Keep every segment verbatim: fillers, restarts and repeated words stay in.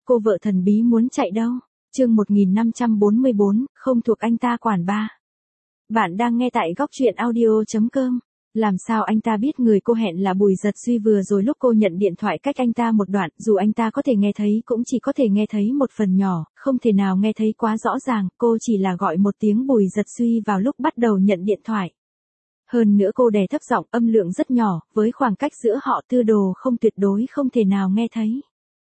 cô vợ thần bí muốn chạy đâu? Chương một nghìn năm trăm bốn mươi bốn, không thuộc anh ta quản ba. Bạn đang nghe tại góc truyện audio chấm com. Làm sao anh ta biết người cô hẹn là Bùi Dật Suy? Vừa rồi lúc cô nhận điện thoại cách anh ta một đoạn, dù anh ta có thể nghe thấy cũng chỉ có thể nghe thấy một phần nhỏ, không thể nào nghe thấy quá rõ ràng, cô chỉ là gọi một tiếng Bùi Dật Suy vào lúc bắt đầu nhận điện thoại. Hơn nữa cô đè thấp giọng, âm lượng rất nhỏ, với khoảng cách giữa họ Tư Đồ không tuyệt đối không thể nào nghe thấy.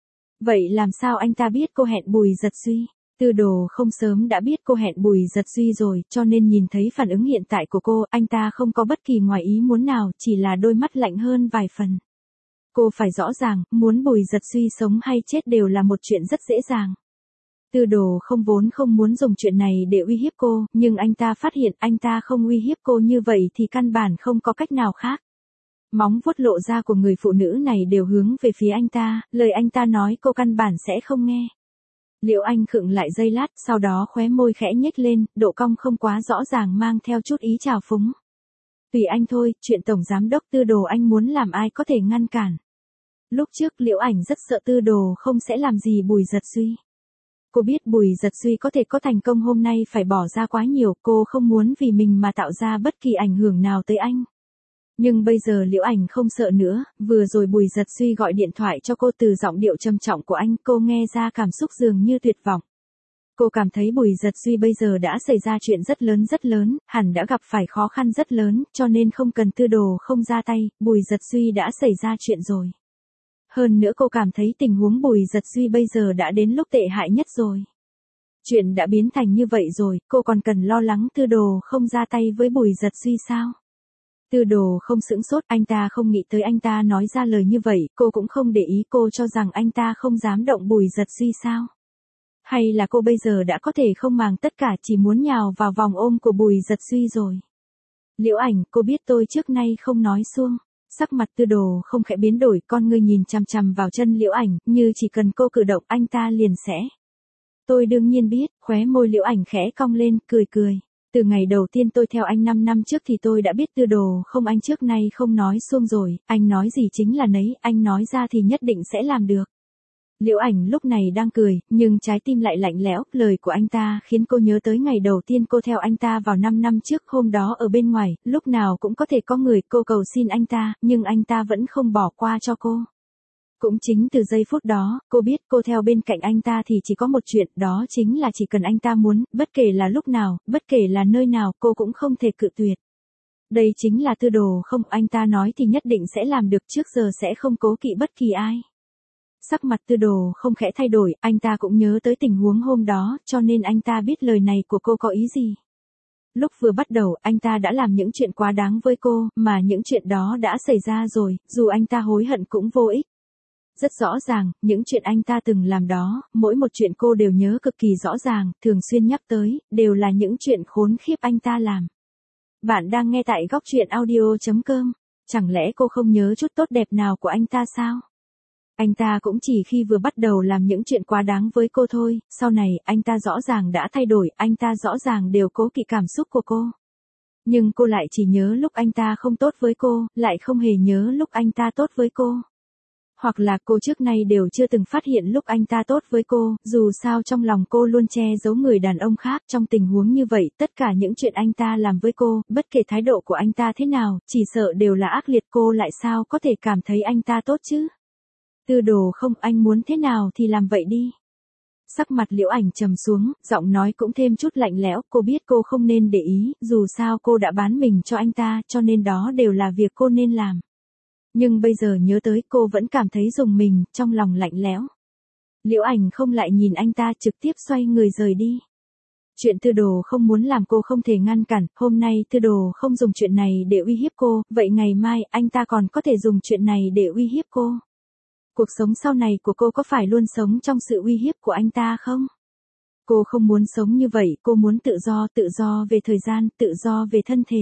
Vậy làm sao anh ta biết cô hẹn Bùi Dật Suy? Tư Đồ không sớm đã biết cô hẹn Bùi Dật Suy rồi, cho nên nhìn thấy phản ứng hiện tại của cô, anh ta không có bất kỳ ngoài ý muốn nào, chỉ là đôi mắt lạnh hơn vài phần. Cô phải rõ ràng, muốn Bùi Dật Suy sống hay chết đều là một chuyện rất dễ dàng. Tư Đồ không vốn không muốn dùng chuyện này để uy hiếp cô, nhưng anh ta phát hiện anh ta không uy hiếp cô như vậy thì căn bản không có cách nào khác. Móng vuốt lộ ra của người phụ nữ này đều hướng về phía anh ta, lời anh ta nói cô căn bản sẽ không nghe. Liễu Anh khựng lại giây lát, sau đó khóe môi khẽ nhếch lên, độ cong không quá rõ ràng mang theo chút ý trào phúng. Tùy anh thôi, chuyện Tổng Giám đốc Tư Đồ anh muốn làm ai có thể ngăn cản. Lúc trước Liễu Ảnh rất sợ Tư Đồ không sẽ làm gì Bùi Dật Suy. Cô biết Bùi Dật Suy có thể có thành công hôm nay phải bỏ ra quá nhiều, cô không muốn vì mình mà tạo ra bất kỳ ảnh hưởng nào tới anh. Nhưng bây giờ Liễu Ảnh không sợ nữa, vừa rồi Bùi Dật Suy gọi điện thoại cho cô, từ giọng điệu trầm trọng của anh cô nghe ra cảm xúc dường như tuyệt vọng. Cô cảm thấy Bùi Dật Suy bây giờ đã xảy ra chuyện rất lớn rất lớn, hẳn đã gặp phải khó khăn rất lớn, cho nên không cần Tư Đồ không ra tay, Bùi Dật Suy đã xảy ra chuyện rồi. Hơn nữa cô cảm thấy tình huống Bùi Dật Suy bây giờ đã đến lúc tệ hại nhất rồi. Chuyện đã biến thành như vậy rồi, cô còn cần lo lắng Tư Đồ không ra tay với Bùi Dật Suy sao? Tư Đồ không sững sốt, anh ta không nghĩ tới anh ta nói ra lời như vậy, cô cũng không để ý, cô cho rằng anh ta không dám động Bùi Dật Suy sao? Hay là cô bây giờ đã có thể không màng tất cả chỉ muốn nhào vào vòng ôm của Bùi Dật Suy rồi? Liễu Ảnh, cô biết tôi trước nay không nói suông. Sắc mặt Tư Đồ không khẽ biến đổi, con ngươi nhìn chằm chằm vào chân Liễu Ảnh, như chỉ cần cô cử động anh ta liền sẽ. Tôi đương nhiên biết, khóe môi Liễu Ảnh khẽ cong lên, cười cười. Từ ngày đầu tiên tôi theo anh năm năm trước thì tôi đã biết Tư Đồ không, anh trước nay không nói suông rồi, anh nói gì chính là nấy, anh nói ra thì nhất định sẽ làm được. Liễu Ảnh lúc này đang cười, nhưng trái tim lại lạnh lẽo, lời của anh ta khiến cô nhớ tới ngày đầu tiên cô theo anh ta vào năm năm trước, hôm đó ở bên ngoài, lúc nào cũng có thể có người cô cầu xin anh ta, nhưng anh ta vẫn không bỏ qua cho cô. Cũng chính từ giây phút đó, cô biết cô theo bên cạnh anh ta thì chỉ có một chuyện, đó chính là chỉ cần anh ta muốn, bất kể là lúc nào, bất kể là nơi nào, cô cũng không thể cự tuyệt. Đây chính là Tư Đồ không, anh ta nói thì nhất định sẽ làm được, trước giờ sẽ không cố kỵ bất kỳ ai. Sắc mặt Tư Đồ không khẽ thay đổi, anh ta cũng nhớ tới tình huống hôm đó, cho nên anh ta biết lời này của cô có ý gì. Lúc vừa bắt đầu, anh ta đã làm những chuyện quá đáng với cô, mà những chuyện đó đã xảy ra rồi, dù anh ta hối hận cũng vô ích. Rất rõ ràng, những chuyện anh ta từng làm đó, mỗi một chuyện cô đều nhớ cực kỳ rõ ràng, thường xuyên nhắc tới, đều là những chuyện khốn khiếp anh ta làm. Bạn đang nghe tại góc truyện audio chấm com. Chẳng lẽ cô không nhớ chút tốt đẹp nào của anh ta sao? Anh ta cũng chỉ khi vừa bắt đầu làm những chuyện quá đáng với cô thôi, sau này, anh ta rõ ràng đã thay đổi, anh ta rõ ràng đều cố kỵ cảm xúc của cô. Nhưng cô lại chỉ nhớ lúc anh ta không tốt với cô, lại không hề nhớ lúc anh ta tốt với cô. Hoặc là cô trước nay đều chưa từng phát hiện lúc anh ta tốt với cô, dù sao trong lòng cô luôn che giấu người đàn ông khác, trong tình huống như vậy, tất cả những chuyện anh ta làm với cô, bất kể thái độ của anh ta thế nào, chỉ sợ đều là ác liệt, cô lại sao có thể cảm thấy anh ta tốt chứ? Tư Đồ không, anh muốn thế nào thì làm vậy đi. Sắc mặt Liễu Ảnh trầm xuống, giọng nói cũng thêm chút lạnh lẽo, cô biết cô không nên để ý, dù sao cô đã bán mình cho anh ta, cho nên đó đều là việc cô nên làm. Nhưng bây giờ nhớ tới cô vẫn cảm thấy rùng mình, trong lòng lạnh lẽo. Liễu Ảnh không lại nhìn anh ta, trực tiếp xoay người rời đi. Chuyện Tư Đồ không muốn làm cô không thể ngăn cản, hôm nay Tư Đồ không dùng chuyện này để uy hiếp cô, vậy ngày mai anh ta còn có thể dùng chuyện này để uy hiếp cô. Cuộc sống sau này của cô có phải luôn sống trong sự uy hiếp của anh ta không? Cô không muốn sống như vậy, cô muốn tự do, tự do về thời gian, tự do về thân thể.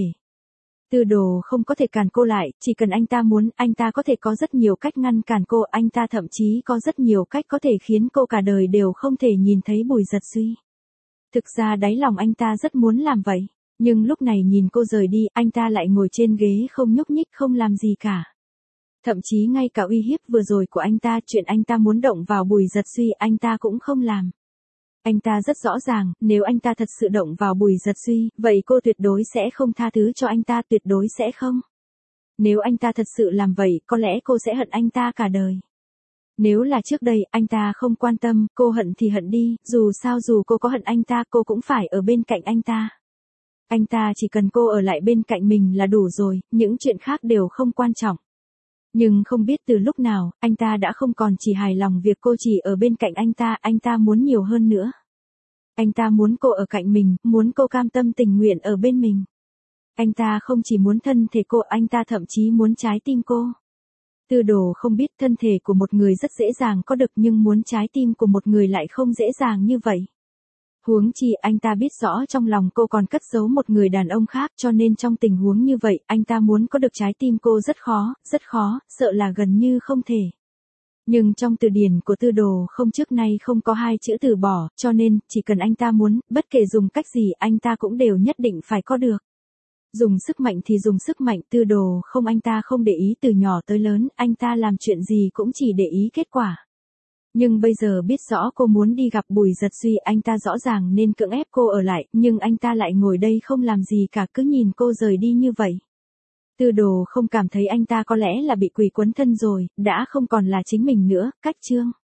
Tư Đồ không có thể cản cô lại, chỉ cần anh ta muốn, anh ta có thể có rất nhiều cách ngăn cản cô, anh ta thậm chí có rất nhiều cách có thể khiến cô cả đời đều không thể nhìn thấy Bùi Dật Suy. Thực ra đáy lòng anh ta rất muốn làm vậy, nhưng lúc này nhìn cô rời đi, anh ta lại ngồi trên ghế không nhúc nhích không làm gì cả. Thậm chí ngay cả uy hiếp vừa rồi của anh ta, chuyện anh ta muốn động vào Bùi Giật Duy anh ta cũng không làm. Anh ta rất rõ ràng, nếu anh ta thật sự động vào Bùi Giật Duy, vậy cô tuyệt đối sẽ không tha thứ cho anh ta, tuyệt đối sẽ không. Nếu anh ta thật sự làm vậy, có lẽ cô sẽ hận anh ta cả đời. Nếu là trước đây, anh ta không quan tâm, cô hận thì hận đi, dù sao dù cô có hận anh ta, cô cũng phải ở bên cạnh anh ta. Anh ta chỉ cần cô ở lại bên cạnh mình là đủ rồi, những chuyện khác đều không quan trọng. Nhưng không biết từ lúc nào, anh ta đã không còn chỉ hài lòng việc cô chỉ ở bên cạnh anh ta, anh ta muốn nhiều hơn nữa. Anh ta muốn cô ở cạnh mình, muốn cô cam tâm tình nguyện ở bên mình. Anh ta không chỉ muốn thân thể cô, anh ta thậm chí muốn trái tim cô. Tư Đồ không biết thân thể của một người rất dễ dàng có được nhưng muốn trái tim của một người lại không dễ dàng như vậy. Huống chi anh ta biết rõ trong lòng cô còn cất giấu một người đàn ông khác, cho nên trong tình huống như vậy, anh ta muốn có được trái tim cô rất khó, rất khó, sợ là gần như không thể. Nhưng trong từ điển của Tư Đồ không trước nay không có hai chữ từ bỏ, cho nên, chỉ cần anh ta muốn, bất kể dùng cách gì anh ta cũng đều nhất định phải có được. Dùng sức mạnh thì dùng sức mạnh, Tư Đồ không, anh ta không để ý từ nhỏ tới lớn, anh ta làm chuyện gì cũng chỉ để ý kết quả. Nhưng bây giờ biết rõ cô muốn đi gặp Bùi Giật Duy, anh ta rõ ràng nên cưỡng ép cô ở lại, nhưng anh ta lại ngồi đây không làm gì cả, cứ nhìn cô rời đi như vậy. Tư Đồ không cảm thấy anh ta có lẽ là bị quỳ quấn thân rồi, đã không còn là chính mình nữa, cách chương.